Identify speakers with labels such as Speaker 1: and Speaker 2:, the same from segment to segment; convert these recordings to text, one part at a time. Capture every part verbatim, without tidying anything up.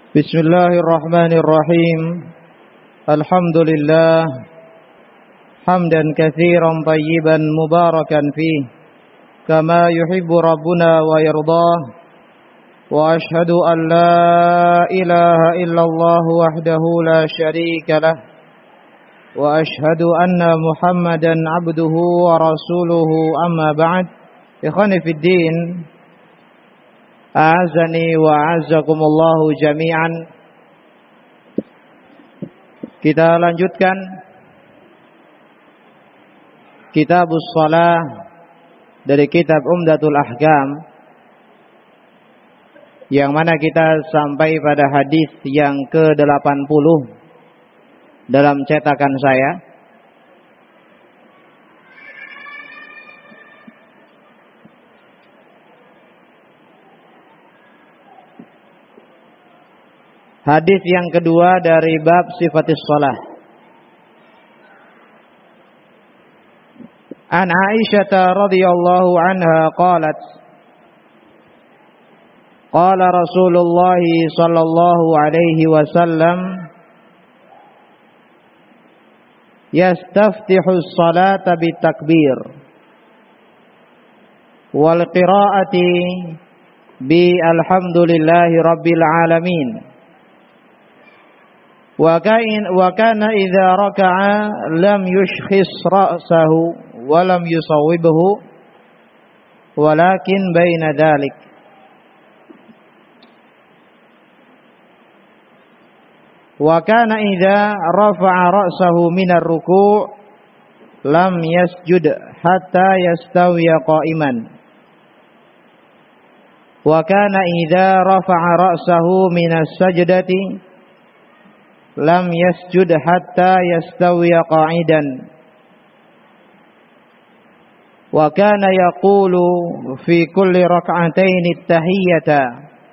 Speaker 1: Bismillahirrahmanirrahim. Alhamdulillah hamdan katsiran tayyiban mubarakan fih kama yuhibbu rabbuna wa yardah. Wa ashhadu an la ilaha illallah wahdahu la syarika lah. Wa ashhadu anna Muhammadan abduhu wa rasuluhu, amma ba'd. Ikhwani fid din, a'azani wa a'azzakumullahu jami'an. Kita lanjutkan Kitabus Shalah dari kitab Umdatul Ahkam, yang mana kita sampai pada hadis yang ke delapan puluh dalam cetakan saya. Hadis yang kedua dari bab sifatis shalah. An Aisyah radhiyallahu anha qalat, qala Rasulullah sallallahu alaihi wasallam, yastaftihu as-salata bitakbir wal qira'ati bi alhamdulillahi rabbil alamin. Wa kana idza raka'a lam yushkhis ra'sahu wa lam yusawwibhu walakin baina dhalik. Wa kana idza rafa'a ra'sahu min ar-ruku' lam yasjud hatta yastawiya qa'iman. Wa kana idza rafa'a ra'sahu min as-sajdati lam yasjud hatta yastawiya qa'idan. Wa kana yaqulu fi kulli rak'atayn at-tahiyyata.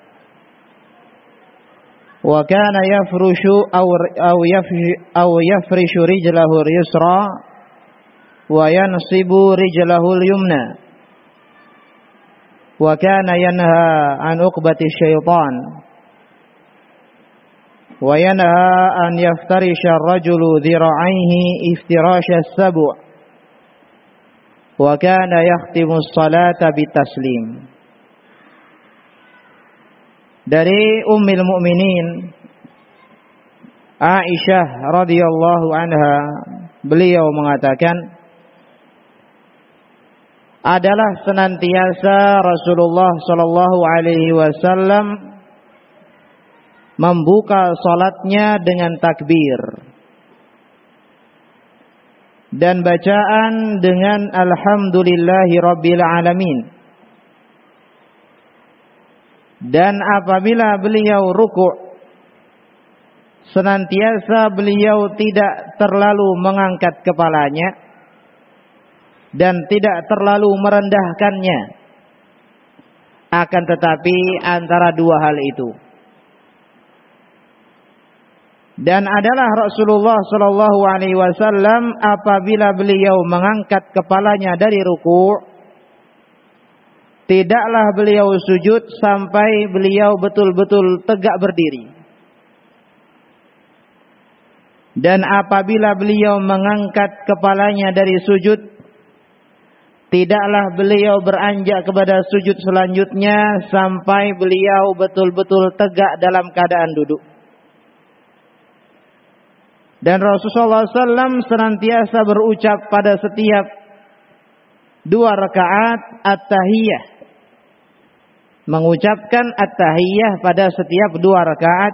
Speaker 1: Wa kana yafrushu aw aw aw yafrishu rijlahu al-yusra wa yansibu rijlahu al-yumna. Wa kana yanha an uqbati syaitan. Wa yanha an yaftarisha ar-rajulu dhira'aihi iftirasha as-sabu'. Wa kana yakhtimu as-salata bitaslim. Dari Ummul Mukminin Aisyah radhiyallahu anha, beliau mengatakan, adalah senantiasa Rasulullah sallallahu alaihi wasallam membuka salatnya dengan takbir dan bacaan dengan alhamdulillahi rabbil alamin. Dan apabila beliau ruku', senantiasa beliau tidak terlalu mengangkat kepalanya dan tidak terlalu merendahkannya, akan tetapi antara dua hal itu. Dan adalah Rasulullah sallallahu alaihi wasallam apabila beliau mengangkat kepalanya dari ruku', tidaklah beliau sujud sampai beliau betul-betul tegak berdiri. Dan apabila beliau mengangkat kepalanya dari sujud, tidaklah beliau beranjak kepada sujud selanjutnya sampai beliau betul-betul tegak dalam keadaan duduk. Dan Rasulullah sallallahu alaihi wasallam senantiasa berucap pada setiap dua rakaat at-tahiyyah, mengucapkan at-tahiyyah pada setiap dua rakaat.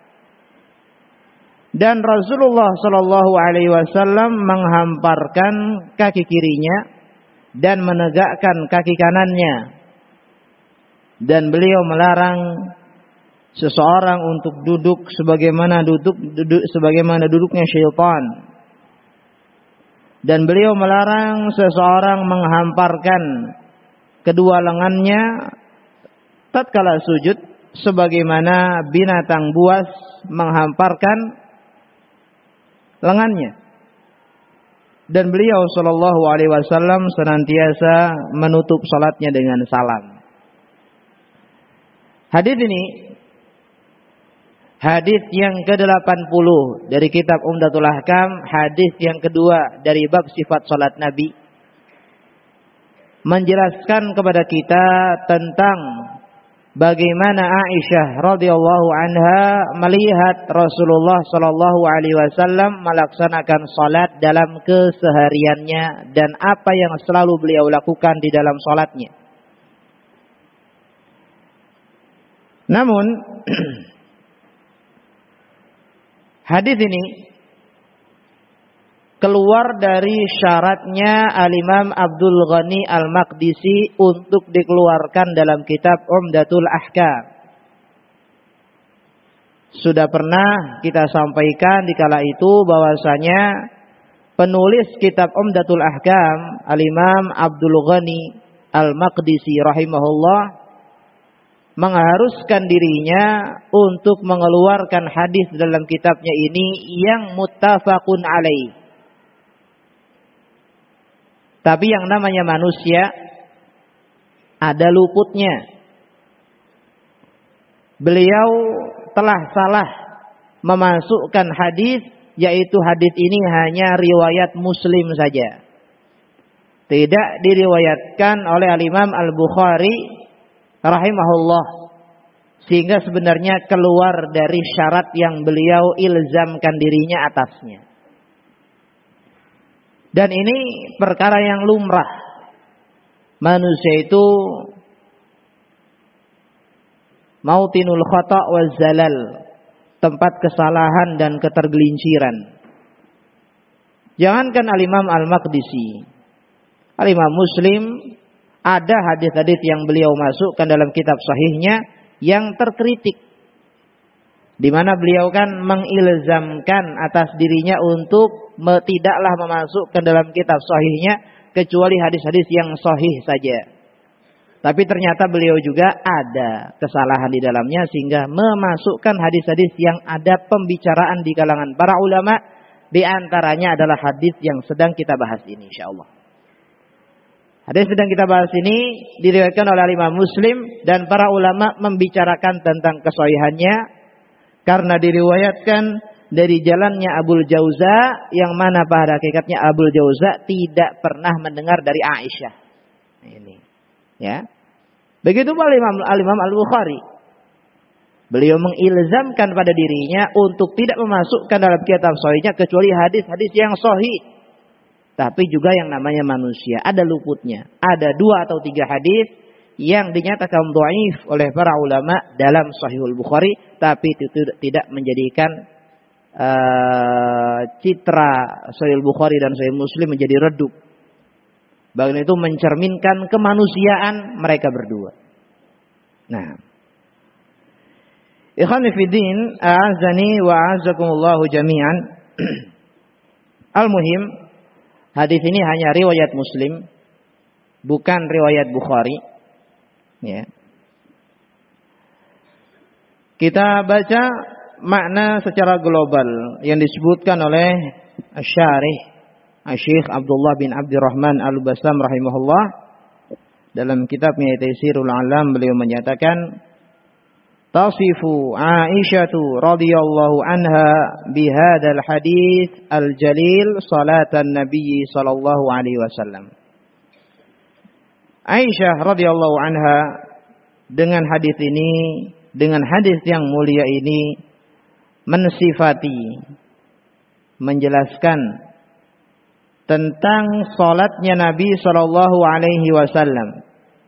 Speaker 1: Dan Rasulullah sallallahu alaihi wasallam menghamparkan kaki kirinya dan menegakkan kaki kanannya. Dan beliau melarang seseorang untuk duduk sebagaimana duduk, duduk sebagaimana duduknya syaitan. Dan beliau melarang seseorang menghamparkan kedua lengannya tatkala sujud sebagaimana binatang buas menghamparkan lengannya. Dan beliau sallallahu alaihi wasallam senantiasa menutup salatnya dengan salam. Hadis ini Hadis yang ke delapan puluh dari kitab Umdatul Ahkam, hadis yang kedua dari bab sifat salat Nabi, menjelaskan kepada kita tentang bagaimana Aisyah radhiyallahu anha melihat Rasulullah sallallahu alaihi wasallam melaksanakan salat dalam kesehariannya dan apa yang selalu beliau lakukan di dalam salatnya. Namun hadis ini keluar dari syaratnya Al-Imam Abdul Ghani Al-Maqdisi untuk dikeluarkan dalam kitab Umdatul Ahkam. Sudah pernah kita sampaikan di kala itu bahwasanya penulis kitab Umdatul Ahkam Al-Imam Abdul Ghani Al-Maqdisi rahimahullah mengharuskan dirinya untuk mengeluarkan hadis dalam kitabnya ini yang muttafaqun alaih. Tapi yang namanya manusia ada luputnya. Beliau telah salah memasukkan hadis, yaitu hadis ini hanya riwayat Muslim saja. Tidak diriwayatkan oleh Al-Imam Al-Bukhari rahimahullah, sehingga sebenarnya keluar dari syarat yang beliau ilzamkan dirinya atasnya. Dan ini perkara yang lumrah. Manusia itu mautinul khata' wa zalal, tempat kesalahan dan ketergelinciran. Jangankan Al-Imam Al-Maqdisi, Al-Imam Muslim ada hadis-hadis yang beliau masukkan dalam kitab sahihnya yang terkritik, di mana beliau kan mengilzamkan atas dirinya untuk me, tidaklah memasukkan dalam kitab sahihnya kecuali hadis-hadis yang sahih saja. Tapi ternyata beliau juga ada kesalahan di dalamnya sehingga memasukkan hadis-hadis yang ada pembicaraan di kalangan para ulama, di antaranya adalah hadis yang sedang kita bahas ini insyaallah. Hadis sedang kita bahas ini diriwayatkan oleh Imam Muslim dan para ulama membicarakan tentang kesahihannya karena diriwayatkan dari jalannya Abul Jauza, yang mana pada hakikatnya Abul Jauza tidak pernah mendengar dari Aisyah. Ini, ya. Begitu pula Imam Al-Imam Al-Bukhari. Beliau mengilzamkan pada dirinya untuk tidak memasukkan dalam kitab sahihnya kecuali hadis-hadis yang sahih. Tapi juga yang namanya manusia ada luputnya. Ada dua atau tiga hadis yang dinyatakan dhaif oleh para ulama dalam Sahihul Bukhari, tapi itu tidak menjadikan uh, citra Sahihul Bukhari dan Sahih Muslim menjadi redup. Bahkan itu mencerminkan kemanusiaan mereka berdua. Nah, ikhwan fillah, a'azzani wa a'azzakumullahu jami'an. Al-muhim, hadis ini hanya riwayat Muslim, bukan riwayat Bukhari. Ya. Kita baca makna secara global yang disebutkan oleh Asy-Syarih Asy-Syaikh Abdullah bin Abdurrahman Al-Bassam rahimahullah dalam kitabnya Taisirul Alam. Beliau menyatakan, tasifu Aisyatu radhiyallahu anha bihadzal hadits al-jalil salatan Nabi sallallahu alaihi wasallam. Aisyah radhiyallahu anha dengan hadis ini, dengan hadis yang mulia ini mensifati, menjelaskan tentang salatnya Nabi sallallahu alaihi wasallam.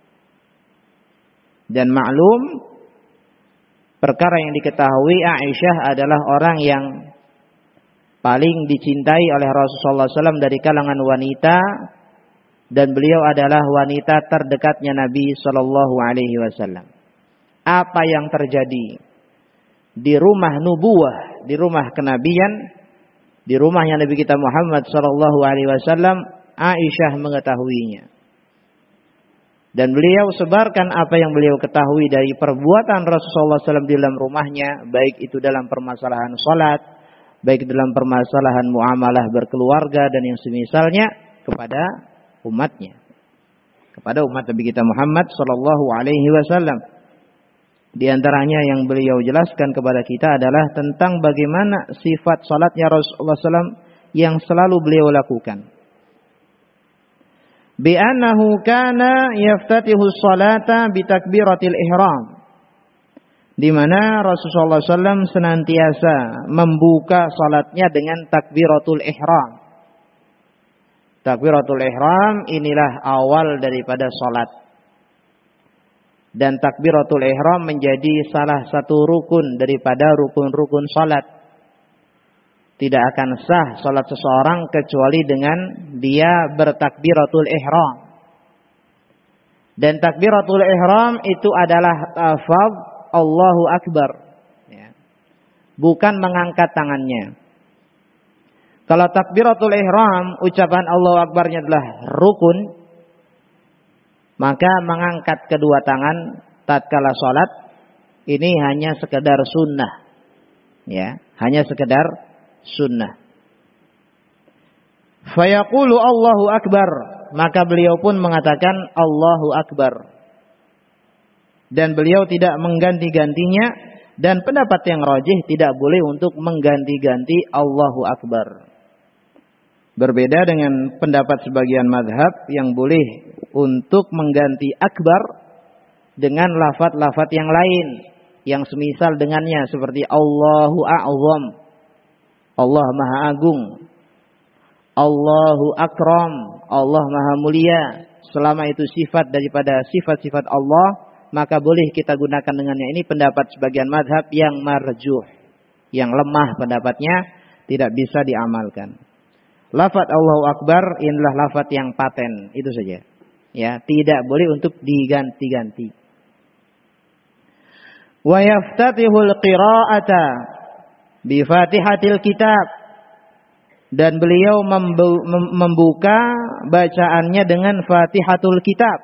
Speaker 1: Dan maklum, perkara yang diketahui, Aisyah adalah orang yang paling dicintai oleh Rasulullah sallallahu alaihi wasallam dari kalangan wanita, dan beliau adalah wanita terdekatnya Nabi sallallahu alaihi wasallam. Apa yang terjadi di rumah nubuwah, di rumah kenabian, di rumahnya Nabi kita Muhammad sallallahu alaihi wasallam, Aisyah mengetahuinya. Dan beliau sebarkan apa yang beliau ketahui dari perbuatan Rasulullah sallallahu alaihi wasallam di dalam rumahnya, baik itu dalam permasalahan salat, baik dalam permasalahan muamalah berkeluarga dan yang semisalnya, kepada umatnya, kepada umat Nabi kita Muhammad sallallahu alaihi wasallam. Di antaranya yang beliau jelaskan kepada kita adalah tentang bagaimana sifat salatnya Rasulullah shallallahu alaihi wasallam yang selalu beliau lakukan. Bi annahu kana yaftatihu sholata bi takbiratil ihram. Di mana Rasulullah shallallahu alaihi wasallam senantiasa membuka salatnya dengan takbiratul ihram. Takbiratul ihram inilah awal daripada salat. Dan takbiratul ihram menjadi salah satu rukun daripada rukun-rukun salat. Tidak akan sah salat seseorang kecuali dengan dia bertakbiratul ihram. Dan takbiratul ihram itu adalah lafaz Allahu Akbar, ya. Bukan mengangkat tangannya. Kalau takbiratul ihram ucapan Allahu Akbarnya adalah rukun, maka mengangkat kedua tangan tatkala salat ini hanya sekedar sunnah, ya, hanya sekedar sunnah. Fayaqulu Allahu Akbar, maka beliau pun mengatakan Allahu Akbar. Dan beliau tidak mengganti-gantinya, dan pendapat yang rajih tidak boleh untuk mengganti-ganti Allahu Akbar. Berbeda dengan pendapat sebagian mazhab yang boleh untuk mengganti akbar dengan lafaz-lafaz yang lain yang semisal dengannya seperti Allahu A'zam, Allah Maha Agung, Allahu Akram, Allah Maha Mulia. Selama itu sifat daripada sifat-sifat Allah, maka boleh kita gunakan dengannya. Ini pendapat sebagian mazhab yang marjuh, yang lemah pendapatnya, tidak bisa diamalkan. Lafaz Allahu Akbar inilah lafaz yang paten, itu saja. Ya, tidak boleh untuk diganti-ganti. Wa yaftatihul qira'ata bi Fatihatil Kitab, dan beliau membuka bacaannya dengan Fatihatul Kitab.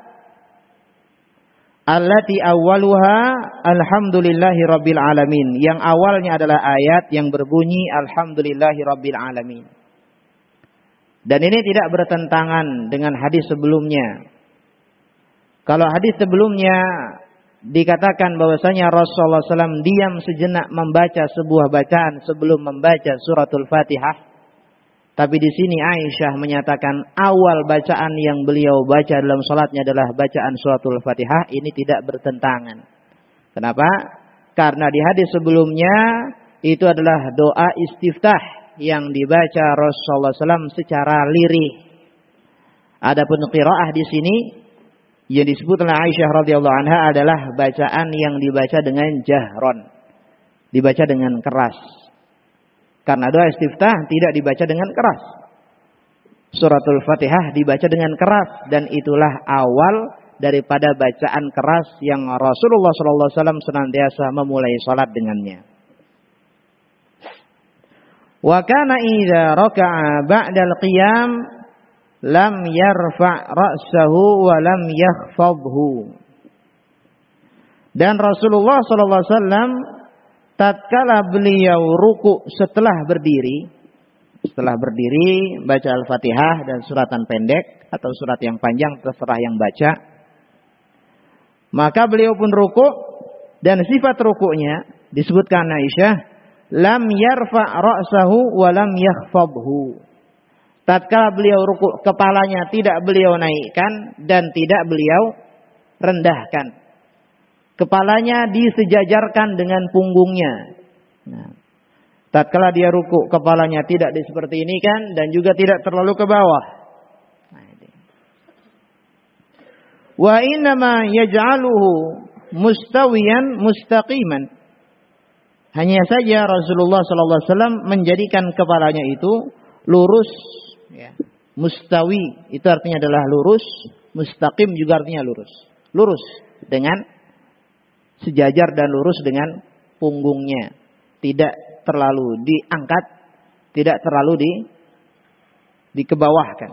Speaker 1: Allati awwaluha alhamdulillahi rabbil alamin, yang awalnya adalah ayat yang berbunyi alhamdulillahi rabbil alamin. Dan ini tidak bertentangan dengan hadis sebelumnya. Kalau hadis sebelumnya dikatakan bahwasanya Rasulullah shallallahu alaihi wasallam diam sejenak membaca sebuah bacaan sebelum membaca suratul Fatihah. Tapi di sini Aisyah menyatakan awal bacaan yang beliau baca dalam salatnya adalah bacaan suratul Fatihah. Ini tidak bertentangan. Kenapa? Karena di hadis sebelumnya itu adalah doa istiftah yang dibaca Rasulullah shallallahu alaihi wasallam secara lirih. Adapun qiraah di sini yang disebut oleh Aisyah radhiyallahu anha adalah bacaan yang dibaca dengan jahron, dibaca dengan keras. Karena doa istiftah tidak dibaca dengan keras. Suratul Fatihah dibaca dengan keras, dan itulah awal daripada bacaan keras yang Rasulullah shallallahu alaihi wasallam senantiasa memulai salat dengannya. Wa kana idza raka'a ba'dal qiyam lam yarfa' ra'sahu wa lam yakhfadhu. Dan Rasulullah sallallahu alaihi wasallam tatkala beliau ruku setelah berdiri, setelah berdiri baca Al-Fatihah dan suratan pendek atau surat yang panjang terserah yang baca, maka beliau pun ruku, dan sifat rukunya disebutkan Aisyah, lam yarfa' ra'sahu wa lam yakhfadhu. Tatkala beliau ruku, kepalanya tidak beliau naikkan dan tidak beliau rendahkan. Kepalanya disejajarkan dengan punggungnya. Nah, tatkala dia ruku, kepalanya tidak seperti ini kan, dan juga tidak terlalu ke bawah. Nah, wa innama yaj'aluhu mustawiyan mustaqiman. Hanya saja Rasulullah sallallahu alaihi wasallam menjadikan kepalanya itu lurus, ya. Mustawi itu artinya adalah lurus, mustaqim juga artinya lurus. Lurus dengan sejajar dan lurus dengan punggungnya. Tidak terlalu diangkat, tidak terlalu di dikebawahkan.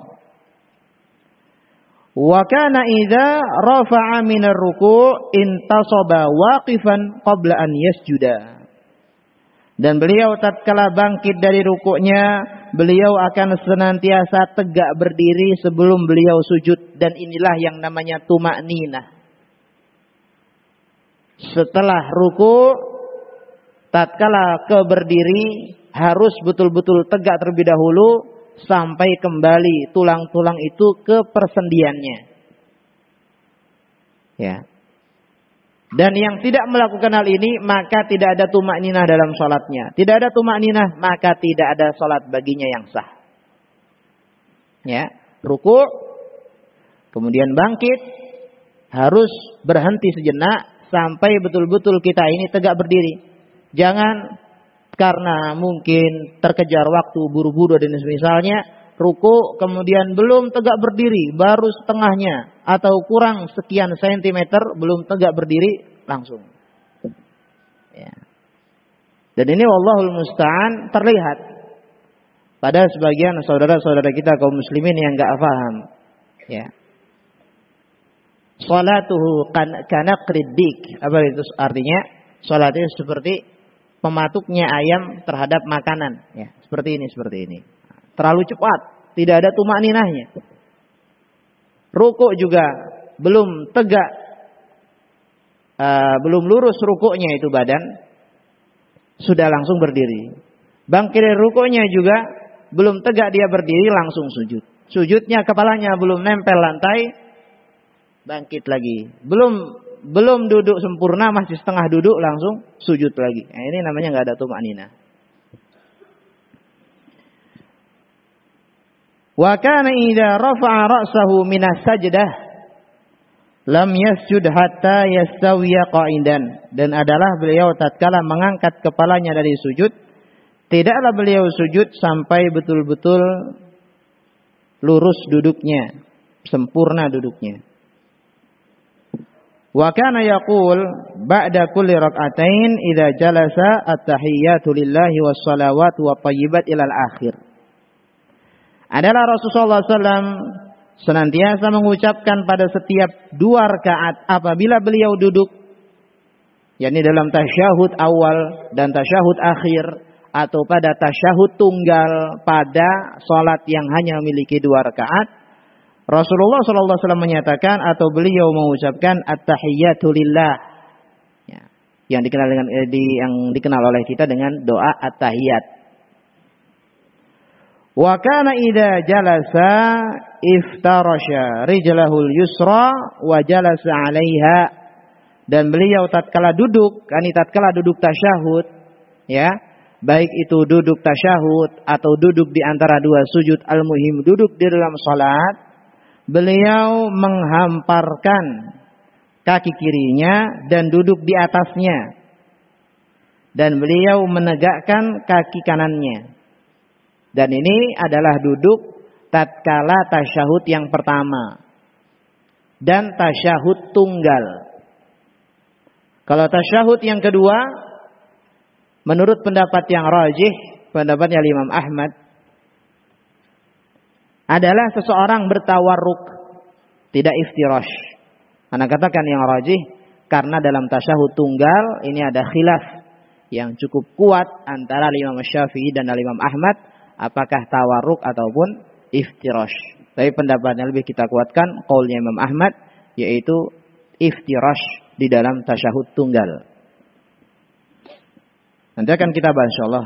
Speaker 1: Wa kana idza rafa'a minar ruku' intasaba waqifan qabla an yasjuda. Dan beliau tatkala bangkit dari rukuknya, beliau akan senantiasa tegak berdiri sebelum beliau sujud, dan inilah yang namanya tumakninah. Setelah ruku, tatkala ke berdiri harus betul-betul tegak terlebih dahulu sampai kembali tulang-tulang itu ke persendiannya. Ya. Dan yang tidak melakukan hal ini maka tidak ada tumak ninah dalam salatnya. Tidak ada tumak ninah maka tidak ada salat baginya yang sah. Ya, ruku, kemudian bangkit, harus berhenti sejenak sampai betul-betul kita ini tegak berdiri. Jangan karena mungkin terkejar waktu, buru-buru dan semisalnya, ruku kemudian belum tegak berdiri, baru setengahnya atau kurang sekian sentimeter belum tegak berdiri langsung. Ya. Dan ini wallahul musta'an terlihat pada sebagian saudara-saudara kita kaum muslimin yang enggak paham. Ya. Salatuhu kanaqriddik. Apa itu artinya? Salat itu seperti pematuknya ayam terhadap makanan, ya, seperti ini, seperti ini. Terlalu cepat, tidak ada tumak ninahnya. Rukuk juga belum tegak, uh, belum lurus rukuknya itu badan, sudah langsung berdiri. Bangkit dari rukuknya juga belum tegak dia berdiri langsung sujud. Sujudnya kepalanya belum nempel lantai, bangkit lagi. Belum belum duduk sempurna, masih setengah duduk langsung sujud lagi. Nah, ini namanya nggak ada tumak ninah. Wa kana idza rafa'a ra'sahu minas sajdah lam yasjud hatta yastawiya qa'idan. Dan adalah beliau tatkala mengangkat kepalanya dari sujud, tidaklah beliau sujud sampai betul-betul lurus duduknya, sempurna duduknya. Wa kana yaqul ba'da kulli rak'atain idza jalasa at-tahiyyatu lillahi was salawatu wa thayyibat ilal akhir. Adalah Rasulullah sallallahu alaihi wasallam senantiasa mengucapkan pada setiap dua rakaat apabila beliau duduk, yakni dalam tasyahud awal dan tasyahud akhir, atau pada tasyahud tunggal pada salat yang hanya memiliki dua rakaat, Rasulullah sallallahu alaihi wasallam menyatakan atau beliau mengucapkan at-tahiyyatu lillah, ya, yang dikenal dengan eh, di, yang dikenal oleh kita dengan doa at-tahiyyat. Wa kana idza jalasa iftarasha rijlahul yusra wa jalasa 'alaiha. Dan beliau tatkala duduk, yakni tatkala duduk tasyahud, ya, baik itu duduk tasyahud atau duduk di antara dua sujud, al-muhim duduk di dalam salat, beliau menghamparkan kaki kirinya dan duduk di atasnya. Dan beliau menegakkan kaki kanannya. Dan ini adalah duduk tatkala tasyahud yang pertama dan tasyahud tunggal. Kalau tasyahud yang kedua, menurut pendapat yang rajih, pendapatnya Imam Ahmad, adalah seseorang bertawarruk, tidak iftirash. Ana katakan yang rajih karena dalam tasyahud tunggal ini ada khilaf yang cukup kuat antara Imam Syafi'i dan Imam Ahmad, apakah tawarruk ataupun iftirash. Tapi pendapatnya lebih kita kuatkan qaulnya Imam Ahmad, yaitu iftirash di dalam tasyahud tunggal. Nanti akan kita bahas insyaallah.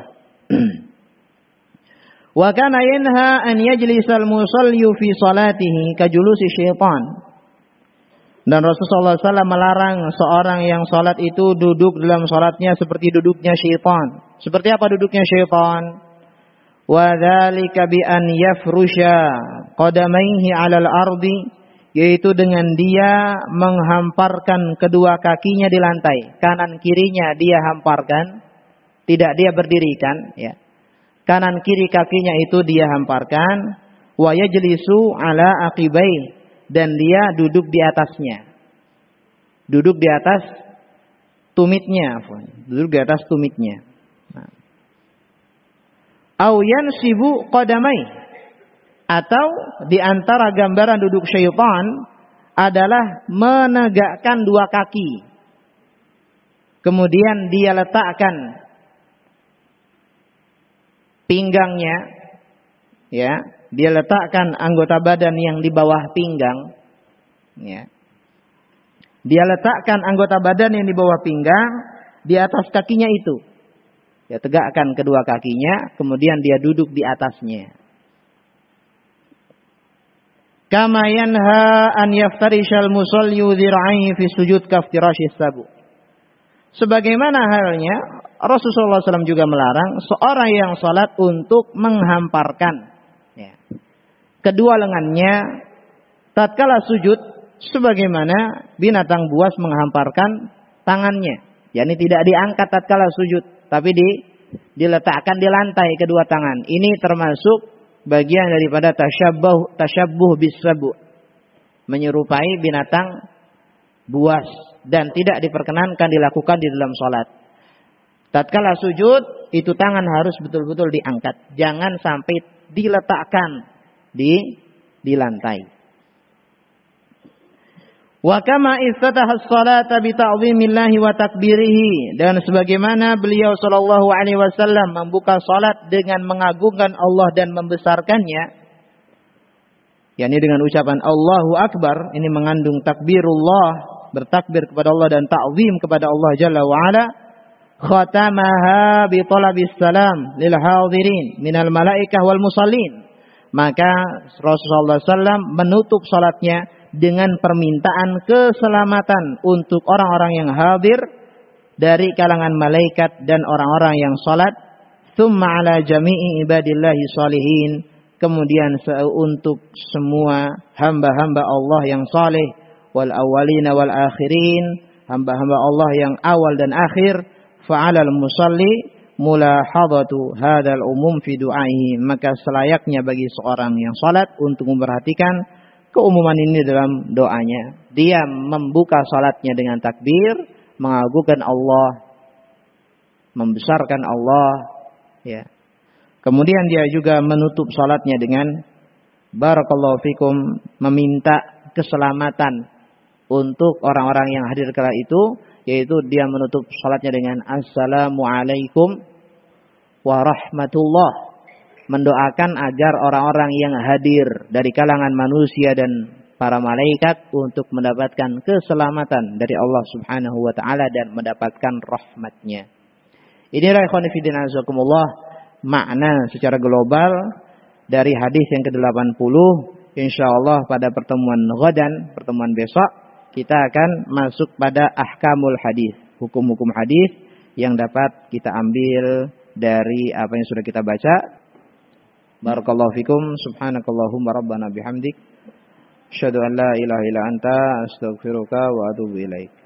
Speaker 1: Wa kana yanha an yajlisal musalli fi salatihi kajulusi syaitan. Dan Rasulullah sallallahu alaihi wasallam melarang seorang yang salat itu duduk dalam salatnya seperti duduknya syaitan. Seperti apa duduknya syaitan? Wa dzalika bi an yafrusha qadamaihi 'alal ardi, yaitu dengan dia menghamparkan kedua kakinya di lantai, kanan kirinya dia hamparkan, tidak dia berdirikan, ya. Kanan kiri kakinya itu dia hamparkan, wa yajlisu 'ala aqibai, dan dia duduk di atasnya. Duduk di atas tumitnya, duduk di atas tumitnya. Au yansibu qadamai, atau di antara gambaran duduk syaitan adalah menegakkan dua kaki. Kemudian dia letakkan pinggangnya, ya, dia letakkan anggota badan yang di bawah pinggang, ya. Dia letakkan anggota badan yang di bawah pinggang di atas kakinya itu. Dia tegakkan kedua kakinya, kemudian dia duduk di atasnya. Kama yanha an yaftarishal musalli dhir'aihi fi sujud kaftirasyis sabu. Sebagaimana halnya Rasulullah shallallahu alaihi wasallam juga melarang seorang yang salat untuk menghamparkan ya, kedua lengannya tatkala sujud sebagaimana binatang buas menghamparkan tangannya. yakni tidak diangkat tatkala sujud, tapi di diletakkan di lantai kedua tangan. Ini termasuk bagian daripada tasyabbuh tasyabbuh bisabu, menyerupai binatang buas, dan tidak diperkenankan dilakukan di dalam salat. Tatkala sujud, itu tangan harus betul-betul diangkat, jangan sampai diletakkan di di lantai. Wa kama iftataha as-salata bi ta'zimillahi wa takbirihi, dan sebagaimana beliau sallallahu alaihi wasallam membuka salat dengan mengagungkan Allah dan membesarkannya, yakni dengan ucapan Allahu Akbar, ini mengandung takbirullah, bertakbir kepada Allah dan ta'zim kepada Allah Jalla wa Ala. Khatamaha bi talabis salam lil hadirin minal malaikah wal musallin, maka Rasulullah sallallahu alaihi wasallam menutup salatnya dengan permintaan keselamatan untuk orang-orang yang hadir dari kalangan malaikat dan orang-orang yang salat. Tsumma ala jami'i ibadillahi shalihin, kemudian untuk semua hamba-hamba Allah yang saleh, wal awwalina wal akhirin, hamba-hamba Allah yang awal dan akhir. Fa'alal musalli mulahadatu hadzal umum fi du'aihi, maka selayaknya bagi seorang yang salat untuk memperhatikan keumuman ini dalam doanya. Dia membuka salatnya dengan takbir, mengagungkan Allah, membesarkan Allah, ya. Kemudian dia juga menutup salatnya dengan barakallahu fikum, meminta keselamatan untuk orang-orang yang hadir kala itu, yaitu dia menutup salatnya dengan assalamualaikum warahmatullah, mendoakan agar orang-orang yang hadir dari kalangan manusia dan para malaikat untuk mendapatkan keselamatan dari Allah Subhanahu wa taala dan mendapatkan rahmatnya. Inilah ikhwan fillah azakumullah makna secara global dari hadis yang ke delapan puluh. Insyaallah pada pertemuan ghadan, pertemuan besok, kita akan masuk pada ahkamul hadis, hukum-hukum hadis yang dapat kita ambil dari apa yang sudah kita baca. Barakallahu fikum, subhanakallahumma rabbana bihamdik, asyhadu an la ilaha illa anta, astaghfiruka wa atubu ilaik.